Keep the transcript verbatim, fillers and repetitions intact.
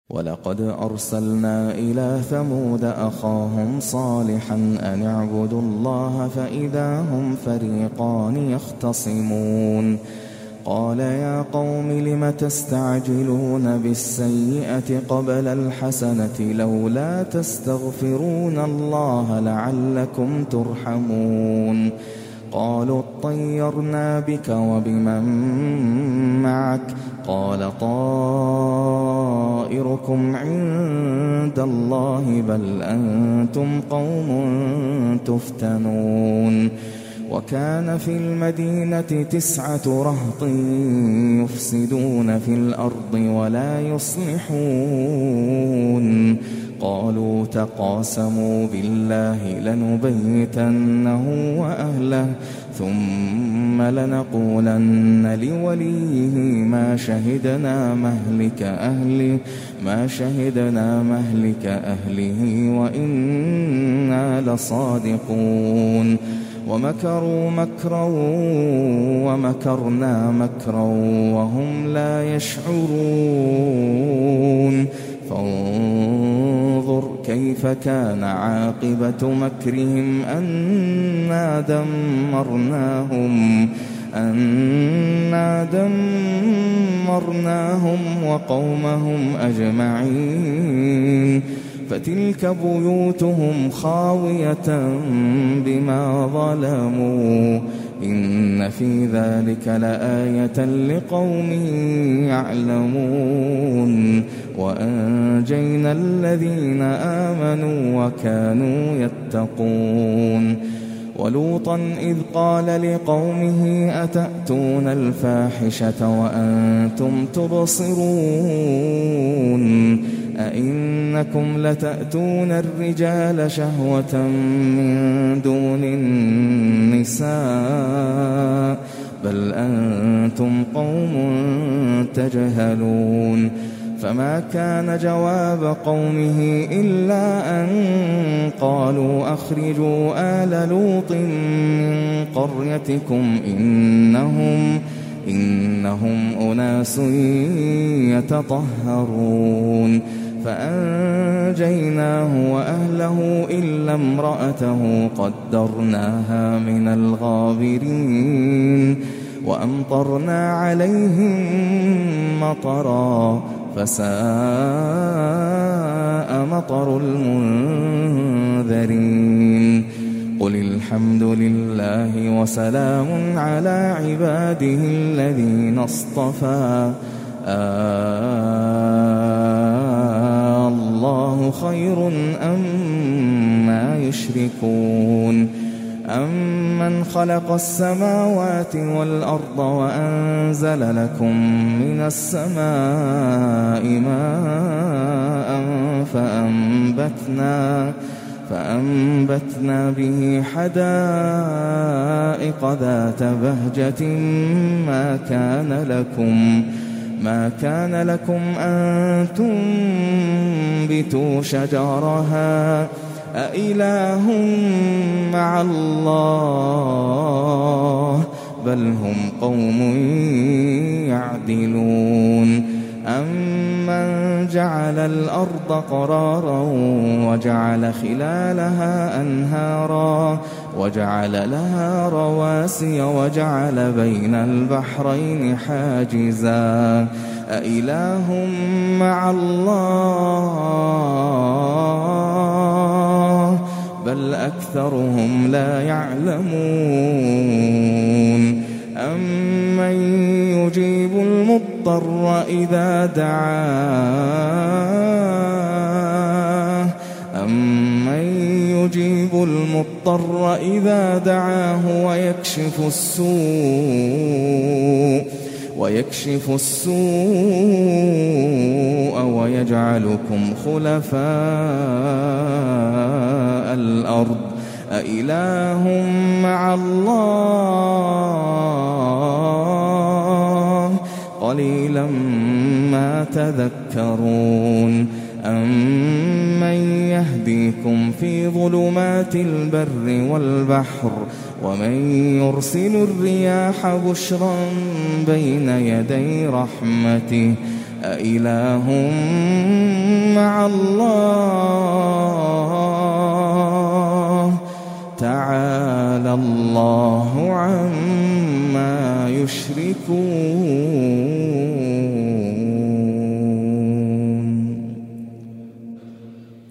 ولقد أرسلنا إلى ثمود أخاهم صالحا أن اعبدوا الله فإذا هم فريقان يختصمون قال يا قوم لم تستعجلون بالسيئة قبل الحسنة لولا تستغفرون الله لعلكم ترحمون قالوا اطيرنا بك وبمن معك قال طائركم عند الله بل أنتم قوم تفتنون وكان في المدينة تسعة رهط يفسدون في الأرض ولا يصلحون قالوا تقاسموا بالله لنبيتنه وأهله ثم لنقولن لوليه ما شهدنا مهلك أهله ما شهدنا مهلك أهله وإنا لصادقون ومكروا مكرا ومكرنا مكرا وهم لا يشعرون فانظر كيف كان عاقبة مكرهم أنا دمرناهم أنا دمرناهم وقومهم أجمعين فتلك بيوتهم خاوية بما ظلموا إن في ذلك لآية لقوم يعلمون وأنجينا الذين آمنوا وكانوا يتقون ولوطا إذ قال لقومه أتأتون الفاحشة وأنتم تبصرون أئنكم لتأتون الرجال شهوة من دون النساء بل أنتم قوم تجهلون فما كان جواب قومه إلا أن قالوا أخرجوا آل لوط من قريتكم إنهم إنهم أناس يتطهرون فأنجيناه وأهله إلا امرأته قدرناها من الغابرين وأمطرنا عليهم مطرا فساء مطر المنذرين قل الحمد لله وسلام على عباده الذين اصطفى آه الله خير أما يشركون أمن خلق السماوات والأرض وأنزل لكم من السماء ماء فأنبتنا فأنبتنا به حدائق ذات بهجة ما كان لكم ما كان لكم أن تنبتوا شجرها أإله مع الله بل هم قوم يعدلون أمن جعل الأرض قرارا وجعل خلالها أنهارا وجعل لها رواسي وجعل بين البحرين حاجزا أإله مع الله بل أكثرهم لا يعلمون أمن يجيب المضطر إذا دعاه أمن يجيب المضطر إذا دعاه ويكشف السوء ويكشف السوء ويجعلكم خلفاء الأرض أإله مع الله قليلا ما تذكرون أمن يهديكم في ظلمات البر والبحر ومن يرسل الرياح بشرا بين يدي رحمته أإله مع الله تعالى الله عما يشركون.